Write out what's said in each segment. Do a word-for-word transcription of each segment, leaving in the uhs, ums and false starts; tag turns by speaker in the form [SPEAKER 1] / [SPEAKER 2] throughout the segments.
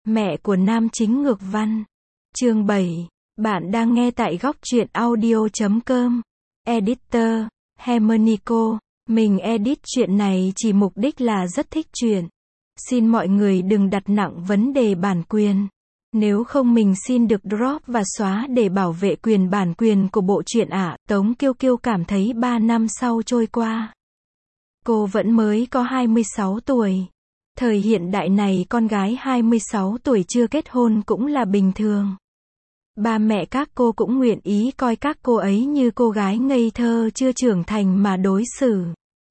[SPEAKER 1] Mẹ của nam chính ngược văn. Chương bảy. Bạn đang nghe tại góc truyện audio chấm com. Editor, Hermanico. Mình edit chuyện này chỉ mục đích là rất thích chuyện. Xin mọi người đừng đặt nặng vấn đề bản quyền. Nếu không mình xin được drop và xóa để bảo vệ quyền bản quyền của bộ truyện ạ. À. Tống Kiêu Kiêu cảm thấy ba năm sau trôi qua, cô vẫn mới có hai mươi sáu tuổi. Thời hiện đại này con gái hai mươi sáu tuổi chưa kết hôn cũng là bình thường. Ba mẹ các cô cũng nguyện ý coi các cô ấy như cô gái ngây thơ chưa trưởng thành mà đối xử.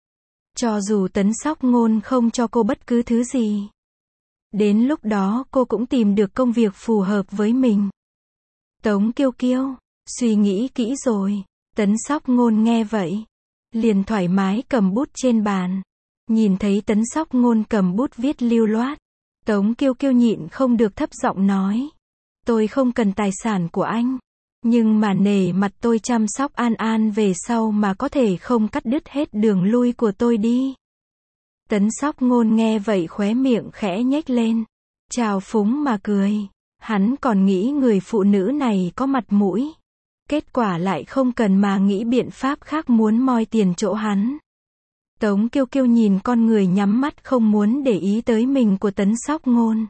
[SPEAKER 1] Cho dù Tấn Sóc Ngôn không cho cô bất cứ thứ gì, đến lúc đó cô cũng tìm được công việc phù hợp với mình. Tống Kiêu Kiêu, suy nghĩ kỹ rồi. Tấn Sóc Ngôn nghe vậy, liền thoải mái cầm bút trên bàn. Nhìn thấy Tấn Sóc Ngôn cầm bút viết lưu loát, Tống Kiêu Kiêu nhịn không được thấp giọng nói. Tôi không cần tài sản của anh, nhưng mà nể mặt tôi chăm sóc An An về sau mà có thể không cắt đứt hết đường lui của tôi đi. Tấn Sóc Ngôn nghe vậy khóe miệng khẽ nhếch lên, trào phúng mà cười. Hắn còn nghĩ người phụ nữ này có mặt mũi, kết quả lại không cần mà nghĩ biện pháp khác muốn moi tiền chỗ hắn. Tống Kiêu Kiêu nhìn con người nhắm mắt không muốn để ý tới mình của Tấn Sóc Ngôn,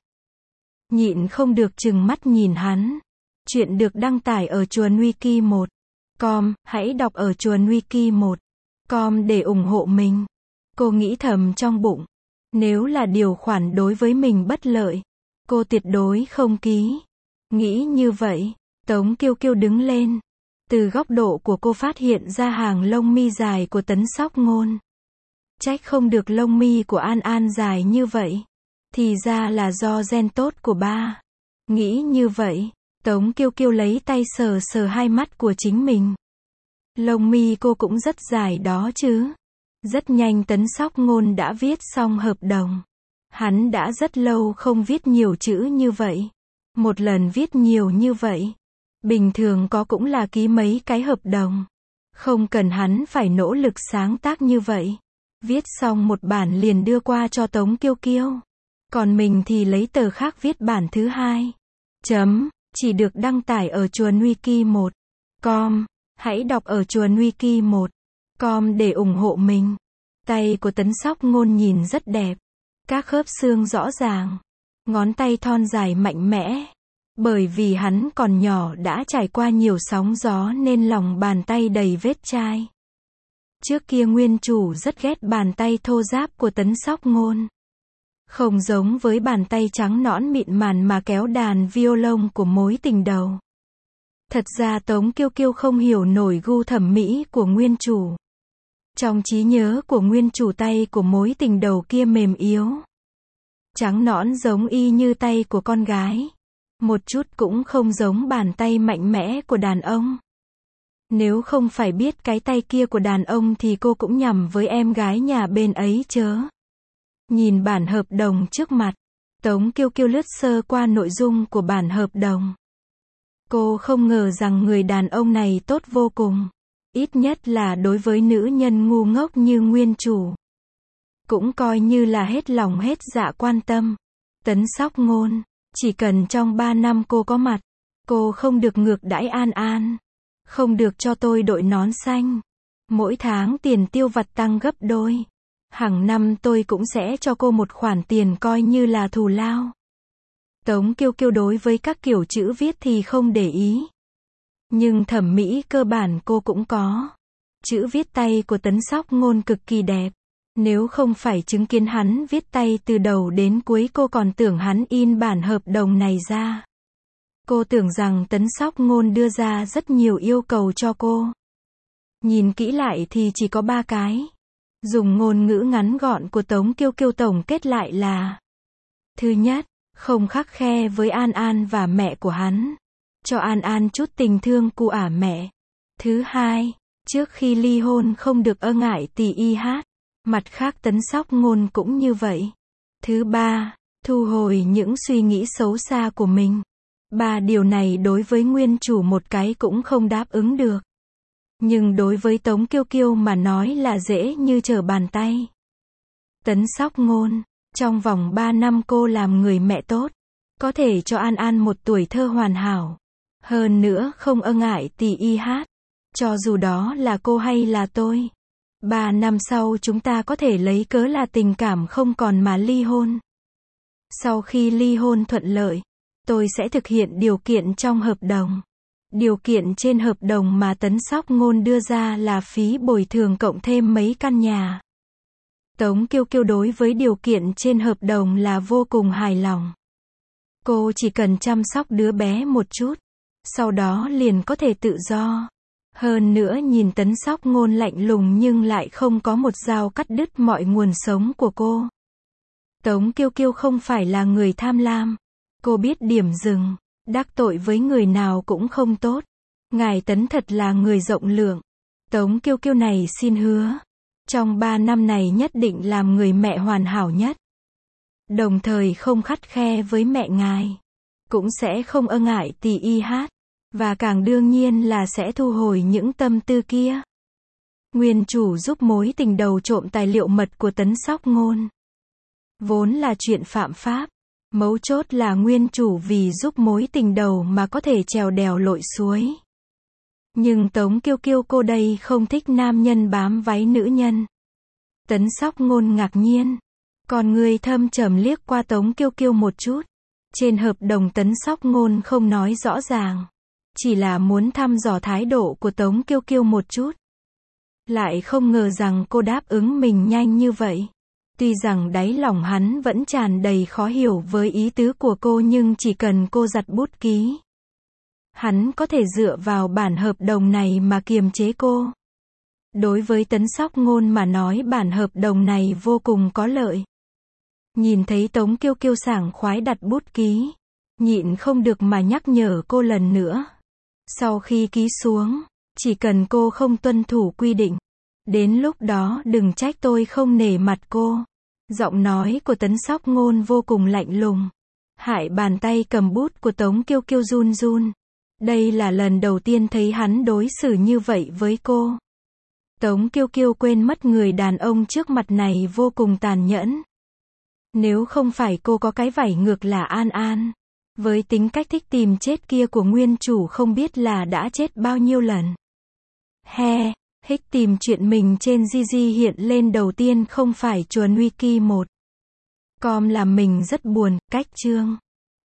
[SPEAKER 1] nhịn không được trừng mắt nhìn hắn. Chuyện được đăng tải ở chuồn wiki một chấm com, hãy đọc ở chuồn wiki một chấm com để ủng hộ mình. Cô nghĩ thầm trong bụng, nếu là điều khoản đối với mình bất lợi, cô tuyệt đối không ký. Nghĩ như vậy, Tống Kiêu Kiêu đứng lên. Từ góc độ của cô phát hiện ra hàng lông mi dài của Tấn Sóc Ngôn. Trách không được lông mi của An An dài như vậy. Thì ra là do gen tốt của ba. Nghĩ như vậy, Tống Kiêu Kiêu lấy tay sờ sờ hai mắt của chính mình. Lông mi cô cũng rất dài đó chứ. Rất nhanh Tấn Sóc Ngôn đã viết xong hợp đồng. Hắn đã rất lâu không viết nhiều chữ như vậy. Một lần viết nhiều như vậy, bình thường có cũng là ký mấy cái hợp đồng. Không cần hắn phải nỗ lực sáng tác như vậy. Viết xong một bản liền đưa qua cho Tống Kiêu Kiêu. Còn mình thì lấy tờ khác viết bản thứ hai. Chấm, chỉ được đăng tải ở chuồn wiki một chấm com. Hãy đọc ở chuồn wiki một chấm com để ủng hộ mình. Tay của Tấn Sóc Ngôn nhìn rất đẹp. Các khớp xương rõ ràng. Ngón tay thon dài mạnh mẽ. Bởi vì hắn còn nhỏ đã trải qua nhiều sóng gió nên lòng bàn tay đầy vết chai. Trước kia nguyên chủ rất ghét bàn tay thô ráp của Tấn Sóc Ngôn. Không giống với bàn tay trắng nõn mịn màng mà kéo đàn violon của mối tình đầu. Thật ra Tống Kiêu Kiêu không hiểu nổi gu thẩm mỹ của nguyên chủ. Trong trí nhớ của nguyên chủ tay của mối tình đầu kia mềm yếu, trắng nõn giống y như tay của con gái. Một chút cũng không giống bàn tay mạnh mẽ của đàn ông. Nếu không phải biết cái tay kia của đàn ông thì cô cũng nhầm với em gái nhà bên ấy chớ. Nhìn bản hợp đồng trước mặt, Tống Kiêu Kiêu lướt sơ qua nội dung của bản hợp đồng. Cô không ngờ rằng người đàn ông này tốt vô cùng. Ít nhất là đối với nữ nhân ngu ngốc như nguyên chủ. Cũng coi như là hết lòng hết dạ quan tâm. Tấn Sóc Ngôn, chỉ cần trong ba năm cô có mặt, cô không được ngược đãi An An. Không được cho tôi đội nón xanh. Mỗi tháng tiền tiêu vặt tăng gấp đôi. Hàng năm tôi cũng sẽ cho cô một khoản tiền coi như là thù lao. Tống Kiêu Kiêu đối với các kiểu chữ viết thì không để ý. Nhưng thẩm mỹ cơ bản cô cũng có. Chữ viết tay của Tấn Sóc Ngôn cực kỳ đẹp. Nếu không phải chứng kiến hắn viết tay từ đầu đến cuối cô còn tưởng hắn in bản hợp đồng này ra. Cô tưởng rằng Tấn Sóc Ngôn đưa ra rất nhiều yêu cầu cho cô. Nhìn kỹ lại thì chỉ có ba cái. Dùng ngôn ngữ ngắn gọn của Tống Kiêu Kiêu tổng kết lại là: thứ nhất, không khắt khe với An An và mẹ của hắn. Cho An An chút tình thương cu ả mẹ. Thứ hai, trước khi ly hôn không được ơ ngại tì y hát. Mặt khác Tấn Sóc Ngôn cũng như vậy. Thứ ba, thu hồi những suy nghĩ xấu xa của mình. Ba điều này đối với nguyên chủ một cái cũng không đáp ứng được. Nhưng đối với Tống Kiêu Kiêu mà nói là dễ như trở bàn tay. Tấn Sóc Ngôn, trong vòng ba năm cô làm người mẹ tốt. có thể cho An An một tuổi thơ hoàn hảo. Hơn nữa không ơ ngại tì y hát. Cho dù đó là cô hay là tôi. Ba năm sau chúng ta có thể lấy cớ là tình cảm không còn mà ly hôn. Sau khi ly hôn thuận lợi, tôi sẽ thực hiện điều kiện trong hợp đồng. Điều kiện trên hợp đồng mà Tấn Sóc Ngôn đưa ra là phí bồi thường cộng thêm mấy căn nhà. Tống Kiêu Kiêu đối với điều kiện trên hợp đồng là vô cùng hài lòng. Cô chỉ cần chăm sóc đứa bé một chút, sau đó liền có thể tự do. Hơn nữa nhìn Tấn Sóc Ngôn lạnh lùng nhưng lại không có một dao cắt đứt mọi nguồn sống của cô. Tống Kiêu Kiêu không phải là người tham lam. Cô biết điểm dừng, đắc tội với người nào cũng không tốt. Ngài Tấn thật là người rộng lượng. Tống Kiêu Kiêu này xin hứa, trong ba năm này nhất định làm người mẹ hoàn hảo nhất. Đồng thời không khắt khe với mẹ ngài. Cũng sẽ không ơ ngại tì y hát. Và càng đương nhiên là sẽ thu hồi những tâm tư kia. Nguyên chủ giúp mối tình đầu trộm tài liệu mật của Tấn Sóc Ngôn. Vốn là chuyện phạm pháp. Mấu chốt là nguyên chủ vì giúp mối tình đầu mà có thể trèo đèo lội suối. Nhưng Tống Kiêu Kiêu cô đây không thích nam nhân bám váy nữ nhân. Tấn Sóc Ngôn ngạc nhiên. Còn người thâm trầm liếc qua Tống Kiêu Kiêu một chút. Trên hợp đồng Tấn Sóc Ngôn không nói rõ ràng. Chỉ là muốn thăm dò thái độ của Tống Kiêu Kiêu một chút. Lại không ngờ rằng cô đáp ứng mình nhanh như vậy. Tuy rằng đáy lòng hắn vẫn tràn đầy khó hiểu với ý tứ của cô nhưng chỉ cần cô giặt bút ký. Hắn có thể dựa vào bản hợp đồng này mà kiềm chế cô. Đối với Tấn Sóc Ngôn mà nói bản hợp đồng này vô cùng có lợi. Nhìn thấy Tống Kiêu Kiêu sảng khoái đặt bút ký. Nhịn không được mà nhắc nhở cô lần nữa. Sau khi ký xuống, chỉ cần cô không tuân thủ quy định. Đến lúc đó đừng trách tôi không nể mặt cô. Giọng nói của Tấn Sóc Ngôn vô cùng lạnh lùng. Hại bàn tay cầm bút của Tống Kiêu Kiêu run run. Đây là lần đầu tiên thấy hắn đối xử như vậy với cô. Tống Kiêu Kiêu quên mất người đàn ông trước mặt này vô cùng tàn nhẫn. Nếu không phải cô có cái vảy ngược là An An. Với tính cách thích tìm chết kia của nguyên chủ không biết là đã chết bao nhiêu lần. He, thích tìm chuyện mình trên Gigi hiện lên đầu tiên không phải chuồn wiki một com làm mình rất buồn, cách chương.